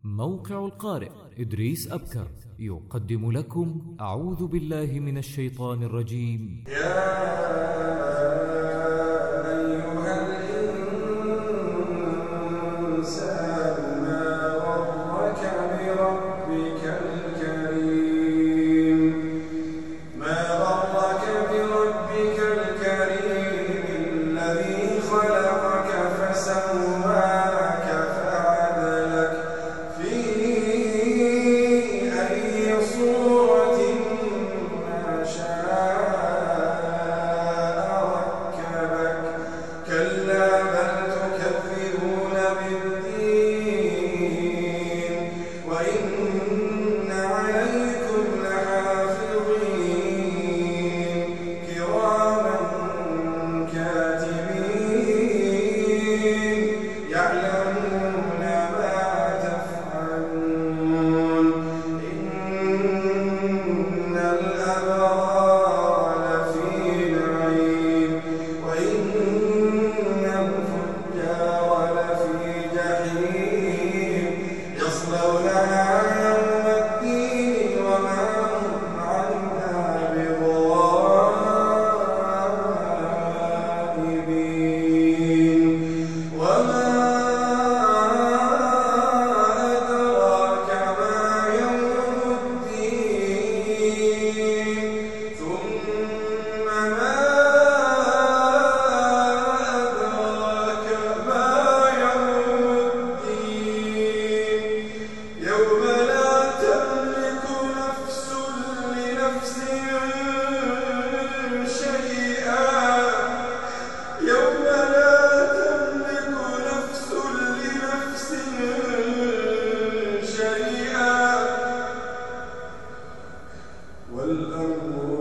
موقع القارئ إدريس أبكر يقدم لكم أعوذ بالله من الشيطان الرجيم. يا أيها الإنسان ما غرك بربك الكريم الذي خلقك فسواك فعدلك في أي صورة ما شاء ركبك كلا بل تكذبون بالدين وإن عليكم لحافظين كراما كاتبين يعلمون ما تفعلون إن الأبرار لفي نعيم وإن الفجار لفي جحيم يصلونها يوم الدين وما هم عنها بغائبين وما أدراك ما يوم الدين ثم ما أدراك ما يوم الدين يوم لا تملك نفس لنفس شيئا يوم لا تملك نفس لنفس شيئا والأمر